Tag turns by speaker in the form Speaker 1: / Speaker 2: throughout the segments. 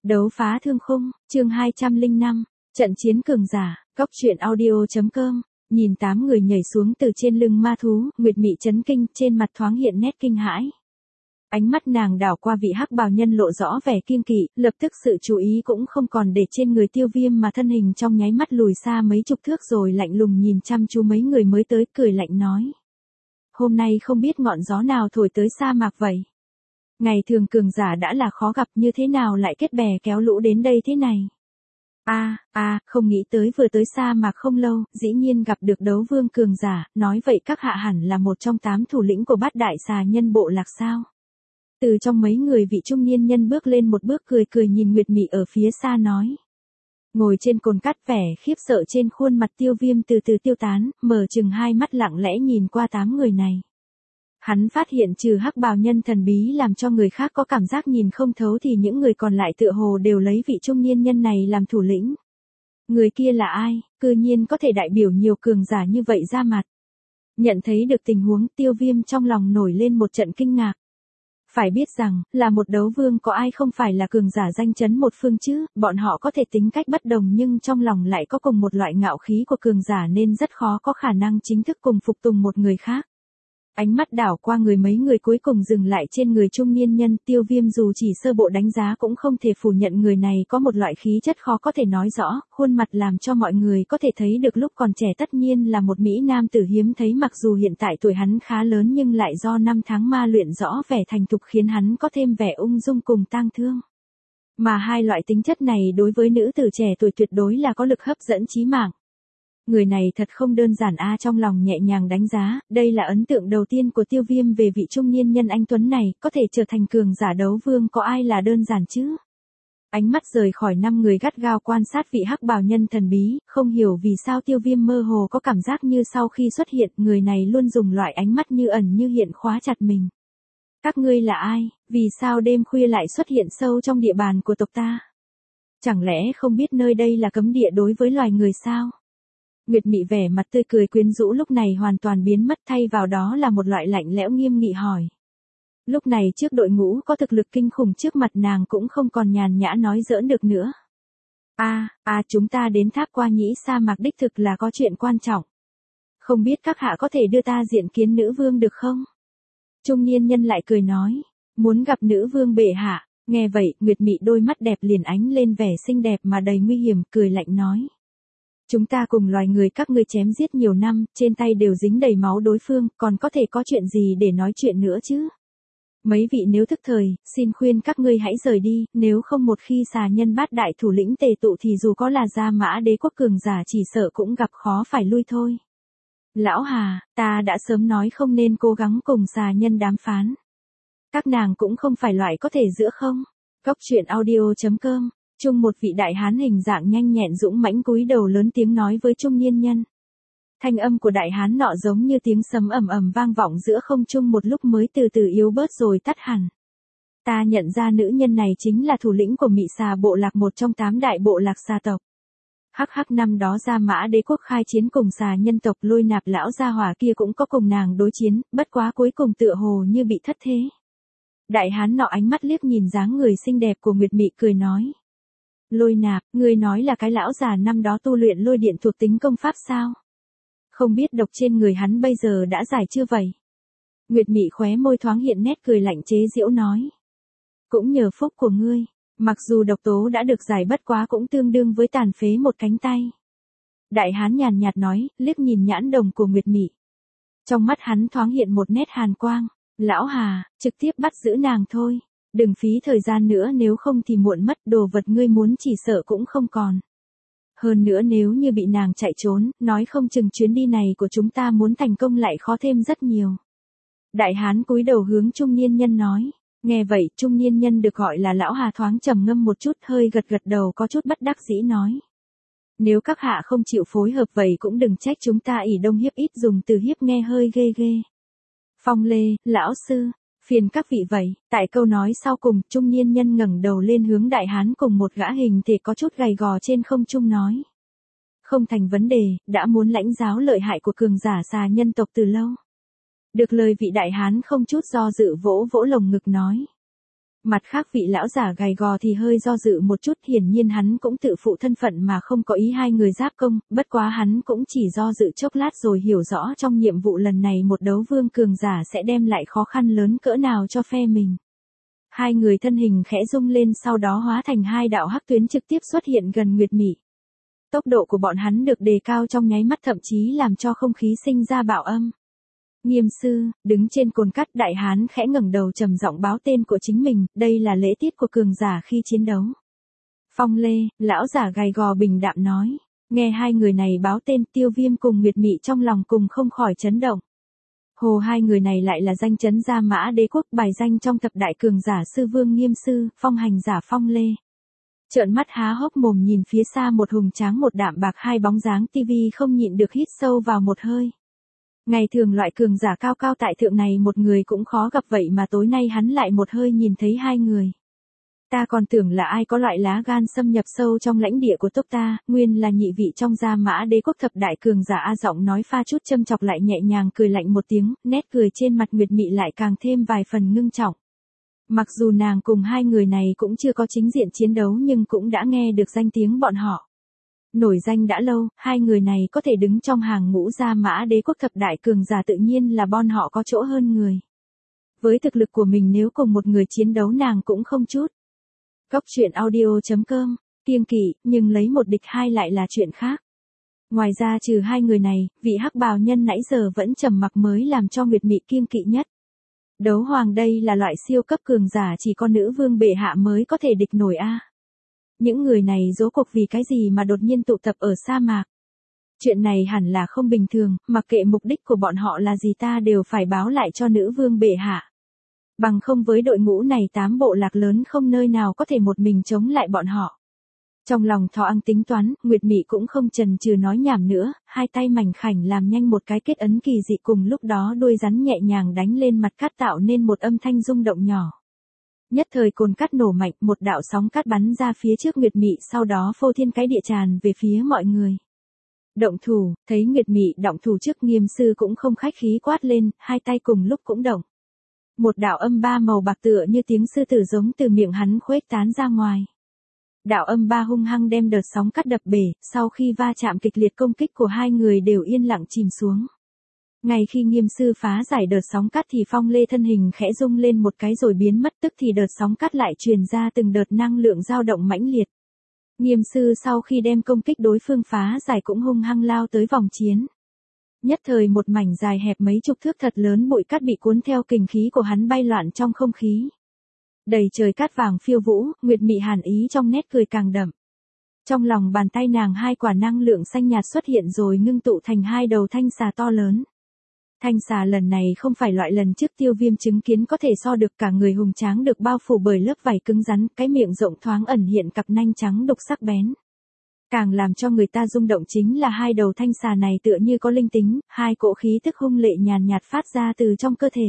Speaker 1: Đấu phá thương khung, chương 205, trận chiến cường giả, góc truyện audio.com, nhìn 8 người nhảy xuống từ trên lưng ma thú, Nguyệt Mị chấn kinh, trên mặt thoáng hiện nét kinh hãi. Ánh mắt nàng đảo qua vị hắc bào nhân lộ rõ vẻ kiêng kỵ, lập tức sự chú ý cũng không còn để trên người Tiêu Viêm mà thân hình trong nháy mắt lùi xa mấy chục thước rồi lạnh lùng nhìn chăm chú mấy người mới tới, cười lạnh nói. Hôm nay không biết ngọn gió nào thổi tới sa mạc vậy. Ngày thường cường giả đã là khó gặp, như thế nào lại kết bè kéo lũ đến đây thế này. Không nghĩ tới vừa tới sa mạc không lâu, dĩ nhiên gặp được đấu vương cường giả, nói vậy các hạ hẳn là một trong 8 thủ lĩnh của bát đại xà nhân bộ lạc sao. Từ trong mấy người vị trung niên nhân bước lên một bước, cười nhìn Nguyệt Mị ở phía xa nói. Ngồi trên cồn cát, vẻ khiếp sợ trên khuôn mặt Tiêu Viêm từ từ tiêu tán, mở chừng hai mắt lặng lẽ nhìn qua 8 người này. Hắn phát hiện trừ hắc bào nhân thần bí làm cho người khác có cảm giác nhìn không thấu thì những người còn lại tựa hồ đều lấy vị trung niên nhân này làm thủ lĩnh. Người kia là ai, cư nhiên có thể đại biểu nhiều cường giả như vậy ra mặt. Nhận thấy được tình huống, Tiêu Viêm trong lòng nổi lên một trận kinh ngạc. Phải biết rằng, là một đấu vương có ai không phải là cường giả danh chấn một phương chứ, bọn họ có thể tính cách bất đồng nhưng trong lòng lại có cùng một loại ngạo khí của cường giả nên rất khó có khả năng chính thức cùng phục tùng một người khác. Ánh mắt đảo qua mấy người cuối cùng dừng lại trên người trung niên nhân, Tiêu Viêm dù chỉ sơ bộ đánh giá cũng không thể phủ nhận người này có một loại khí chất khó có thể nói rõ, khuôn mặt làm cho mọi người có thể thấy được lúc còn trẻ tất nhiên là một mỹ nam tử hiếm thấy, mặc dù hiện tại tuổi hắn khá lớn nhưng lại do năm tháng ma luyện rõ vẻ thành thục khiến hắn có thêm vẻ ung dung cùng tang thương. Mà hai loại tính chất này đối với nữ tử trẻ tuổi tuyệt đối là có lực hấp dẫn chí mạng. Người này thật không đơn giản trong lòng nhẹ nhàng đánh giá, đây là ấn tượng đầu tiên của Tiêu Viêm về vị trung niên nhân anh tuấn này, có thể trở thành cường giả đấu vương có ai là đơn giản chứ. Ánh mắt rời khỏi 5 người gắt gao quan sát vị hắc bào nhân thần bí, không hiểu vì sao Tiêu Viêm mơ hồ có cảm giác như sau khi xuất hiện, người này luôn dùng loại ánh mắt như ẩn như hiện khóa chặt mình. Các ngươi là ai, vì sao đêm khuya lại xuất hiện sâu trong địa bàn của tộc ta? Chẳng lẽ không biết nơi đây là cấm địa đối với loài người sao? Nguyệt Mị vẻ mặt tươi cười quyến rũ lúc này hoàn toàn biến mất, thay vào đó là một loại lạnh lẽo nghiêm nghị hỏi. Lúc này trước đội ngũ có thực lực kinh khủng trước mặt nàng cũng không còn nhàn nhã nói giỡn được nữa. Chúng ta đến tháp qua nhĩ sa mạc đích thực là có chuyện quan trọng. Không biết các hạ có thể đưa ta diện kiến nữ vương được không? Trung niên nhân lại cười nói, muốn gặp nữ vương bệ hạ. Nghe vậy, Nguyệt Mị đôi mắt đẹp liền ánh lên vẻ xinh đẹp mà đầy nguy hiểm, cười lạnh nói. Chúng ta cùng loài người các ngươi chém giết nhiều năm, trên tay đều dính đầy máu đối phương, còn có thể có chuyện gì để nói chuyện nữa chứ? Mấy vị nếu thức thời, xin khuyên các ngươi hãy rời đi, nếu không một khi xà nhân bát đại thủ lĩnh tề tụ thì dù có là Gia Mã đế quốc cường giả chỉ sợ cũng gặp khó phải lui thôi. Lão Hà, ta đã sớm nói không nên cố gắng cùng xà nhân đàm phán. Các nàng cũng không phải loại có thể giữa không? Góc truyện audio.com. Chung một vị đại hán hình dạng nhanh nhẹn dũng mãnh cúi đầu lớn tiếng nói với trung niên nhân. Thanh âm của đại hán nọ giống như tiếng sấm ầm ầm vang vọng giữa không trung một lúc mới từ từ yếu bớt rồi tắt hẳn. Ta nhận ra nữ nhân này chính là thủ lĩnh của Mị Xà bộ lạc, một trong 8 đại bộ lạc xà tộc. Hắc năm đó Gia Mã đế quốc khai chiến cùng xà nhân tộc, Lôi Nạp lão gia hỏa kia cũng có cùng nàng đối chiến, bất quá cuối cùng tựa hồ như bị thất thế. Đại hán nọ ánh mắt liếc nhìn dáng người xinh đẹp của Nguyệt Mị, cười nói. Lôi Nạp, ngươi nói là cái lão già năm đó tu luyện lôi điện thuộc tính công pháp sao? Không biết độc trên người hắn bây giờ đã giải chưa vậy? Nguyệt Mị khóe môi thoáng hiện nét cười lạnh chế giễu nói. Cũng nhờ phúc của ngươi, mặc dù độc tố đã được giải bất quá cũng tương đương với tàn phế một cánh tay. Đại hán nhàn nhạt nói, liếc nhìn nhãn đồng của Nguyệt Mị. Trong mắt hắn thoáng hiện một nét hàn quang. Lão Hà, trực tiếp bắt giữ nàng thôi. Đừng phí thời gian nữa, nếu không thì muộn mất, đồ vật ngươi muốn chỉ sợ cũng không còn. Hơn nữa nếu như bị nàng chạy trốn, nói không chừng chuyến đi này của chúng ta muốn thành công lại khó thêm rất nhiều. Đại hán cúi đầu hướng trung niên nhân nói. Nghe vậy, trung niên nhân được gọi là Lão Hà thoáng trầm ngâm một chút, hơi gật đầu có chút bất đắc dĩ nói. Nếu các hạ không chịu phối hợp vậy cũng đừng trách chúng ta ỷ đông hiếp ít, dùng từ hiếp nghe hơi ghê. Phong Lê, lão sư. Phiền các vị vậy. Tại câu nói sau cùng, trung niên nhân ngẩng đầu lên hướng đại hán cùng một gã hình thể có chút gầy gò trên không trung nói. Không thành vấn đề, đã muốn lãnh giáo lợi hại của cường giả xà nhân tộc từ lâu. Được lời vị đại hán không chút do dự vỗ lồng ngực nói. Mặt khác vị lão giả gầy gò thì hơi do dự một chút, hiển nhiên hắn cũng tự phụ thân phận mà không có ý hai người giáp công, bất quá hắn cũng chỉ do dự chốc lát rồi hiểu rõ trong nhiệm vụ lần này một đấu vương cường giả sẽ đem lại khó khăn lớn cỡ nào cho phe mình. Hai người thân hình khẽ rung lên sau đó hóa thành hai đạo hắc tuyến trực tiếp xuất hiện gần Nguyệt Mị. Tốc độ của bọn hắn được đề cao trong nháy mắt thậm chí làm cho không khí sinh ra bạo âm. Nghiêm sư, đứng trên cồn cắt đại hán khẽ ngẩng đầu trầm giọng báo tên của chính mình, đây là lễ tiết của cường giả khi chiến đấu. Phong Lê, lão giả gầy gò bình đạm nói, nghe hai người này báo tên Tiêu Viêm cùng Nguyệt Mị trong lòng cùng không khỏi chấn động. Hồ hai người này lại là danh chấn Gia Mã Đế quốc bài danh trong thập đại cường giả sư vương Nghiêm sư, phong hành giả Phong Lê. Trợn mắt há hốc mồm nhìn phía xa một hùng tráng một đạm bạc hai bóng dáng tivi không nhịn được hít sâu vào một hơi. Ngày thường loại cường giả cao cao tại thượng này một người cũng khó gặp vậy mà tối nay hắn lại một hơi nhìn thấy hai người. Ta còn tưởng là ai có loại lá gan xâm nhập sâu trong lãnh địa của tộc ta, nguyên là nhị vị trong Gia Mã Đế quốc thập đại cường giả. A giọng nói pha chút châm chọc lại nhẹ nhàng cười lạnh một tiếng, nét cười trên mặt Nguyệt Mị lại càng thêm vài phần ngưng trọng. Mặc dù nàng cùng hai người này cũng chưa có chính diện chiến đấu nhưng cũng đã nghe được danh tiếng bọn họ. Nổi danh đã lâu, hai người này có thể đứng trong hàng ngũ Gia Mã Đế quốc thập đại cường giả tự nhiên là bọn họ có chỗ hơn người. Với thực lực của mình nếu cùng một người chiến đấu nàng cũng không chút. Góc truyện audio.com, kiêng kỵ, nhưng lấy một địch hai lại là chuyện khác. Ngoài ra trừ hai người này, vị hắc bào nhân nãy giờ vẫn trầm mặc mới làm cho Nguyệt Mị kiêng kỵ nhất. Đấu hoàng đây là loại siêu cấp cường giả chỉ có nữ vương bệ hạ mới có thể địch nổi a. Những người này rốt cuộc vì cái gì mà đột nhiên tụ tập ở sa mạc. Chuyện này hẳn là không bình thường, mặc kệ mục đích của bọn họ là gì ta đều phải báo lại cho nữ vương bệ hạ. Bằng không với đội ngũ này 8 bộ lạc lớn không nơi nào có thể một mình chống lại bọn họ. Trong lòng Thọ Ăn tính toán, Nguyệt Mị cũng không chần chừ nói nhảm nữa, hai tay mảnh khảnh làm nhanh một cái kết ấn kỳ dị cùng lúc đó đuôi rắn nhẹ nhàng đánh lên mặt cát tạo nên một âm thanh rung động nhỏ. Nhất thời cồn cát nổ mạnh, một đạo sóng cát bắn ra phía trước Nguyệt Mị sau đó phô thiên cái địa tràn về phía mọi người. Động thủ, thấy Nguyệt Mị động thủ trước Nghiêm sư cũng không khách khí quát lên, hai tay cùng lúc cũng động. Một đạo âm ba màu bạc tựa như tiếng sư tử giống từ miệng hắn khuếch tán ra ngoài. Đạo âm ba hung hăng đem đợt sóng cát đập bể, sau khi va chạm kịch liệt công kích của hai người đều yên lặng chìm xuống. Ngay khi Nghiêm sư phá giải đợt sóng cát thì Phong Lê thân hình khẽ rung lên một cái rồi biến mất, tức thì đợt sóng cát lại truyền ra từng đợt năng lượng dao động mãnh liệt. Nghiêm sư sau khi đem công kích đối phương phá giải cũng hung hăng lao tới vòng chiến. Nhất thời một mảnh dài hẹp mấy chục thước thật lớn bụi cát bị cuốn theo kình khí của hắn bay loạn trong không khí. Đầy trời cát vàng phiêu vũ, Nguyệt Mị hàn ý trong nét cười càng đậm. Trong lòng bàn tay nàng hai quả năng lượng xanh nhạt xuất hiện rồi ngưng tụ thành hai đầu thanh xà to lớn. Thanh xà lần này không phải loại lần trước Tiêu Viêm chứng kiến có thể so được, cả người hùng tráng được bao phủ bởi lớp vảy cứng rắn, cái miệng rộng thoáng ẩn hiện cặp nanh trắng độc sắc bén. Càng làm cho người ta rung động chính là hai đầu thanh xà này tựa như có linh tính, hai cỗ khí tức hung lệ nhàn nhạt phát ra từ trong cơ thể.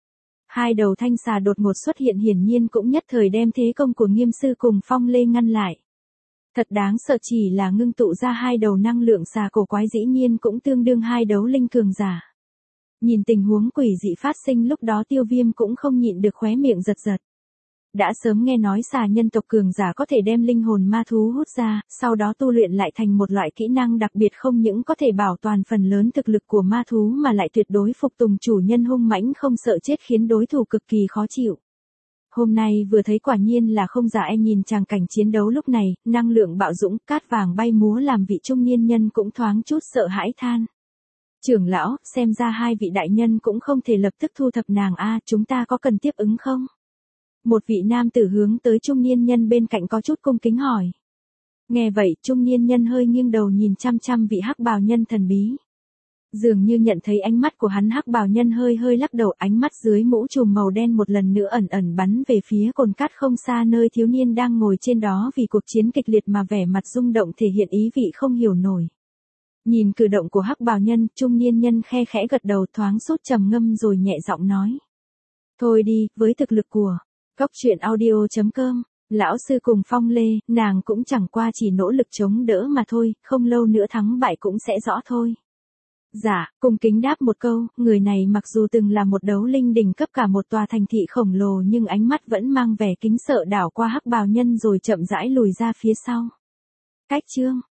Speaker 1: Hai đầu thanh xà đột ngột xuất hiện hiển nhiên cũng nhất thời đem thế công của Nghiêm sư cùng Phong Lê ngăn lại. Thật đáng sợ, chỉ là ngưng tụ ra hai đầu năng lượng xà cổ quái dĩ nhiên cũng tương đương hai đấu linh cường giả. Nhìn tình huống quỷ dị phát sinh lúc đó Tiêu Viêm cũng không nhịn được khóe miệng giật giật. Đã sớm nghe nói xà nhân tộc cường giả có thể đem linh hồn ma thú hút ra, sau đó tu luyện lại thành một loại kỹ năng đặc biệt không những có thể bảo toàn phần lớn thực lực của ma thú mà lại tuyệt đối phục tùng chủ nhân hung mãnh không sợ chết khiến đối thủ cực kỳ khó chịu. Hôm nay vừa thấy quả nhiên là không giả, nhìn tràng cảnh chiến đấu lúc này, năng lượng bạo dũng, cát vàng bay múa làm vị trung niên nhân cũng thoáng chút sợ hãi than. Trưởng lão, xem ra hai vị đại nhân cũng không thể lập tức thu thập nàng a, chúng ta có cần tiếp ứng không? Một vị nam tử hướng tới trung niên nhân bên cạnh có chút cung kính hỏi. Nghe vậy, trung niên nhân hơi nghiêng đầu nhìn chăm chăm vị hắc bào nhân thần bí. Dường như nhận thấy ánh mắt của hắn, hắc bào nhân hơi hơi lắc đầu, ánh mắt dưới mũ trùm màu đen một lần nữa ẩn ẩn bắn về phía cồn cát không xa nơi thiếu niên đang ngồi trên đó vì cuộc chiến kịch liệt mà vẻ mặt rung động thể hiện ý vị không hiểu nổi. Nhìn cử động của hắc bào nhân, trung niên nhân khe khẽ gật đầu thoáng sốt trầm ngâm rồi nhẹ giọng nói. Thôi đi, với thực lực của Góc truyện audio.com, lão sư cùng Phong Lê, nàng cũng chẳng qua chỉ nỗ lực chống đỡ mà thôi, không lâu nữa thắng bại cũng sẽ rõ thôi. Dạ, cung kính đáp một câu, người này mặc dù từng là một đấu linh đỉnh cấp cả một tòa thành thị khổng lồ nhưng ánh mắt vẫn mang vẻ kính sợ đảo qua hắc bào nhân rồi chậm rãi lùi ra phía sau. Cách chương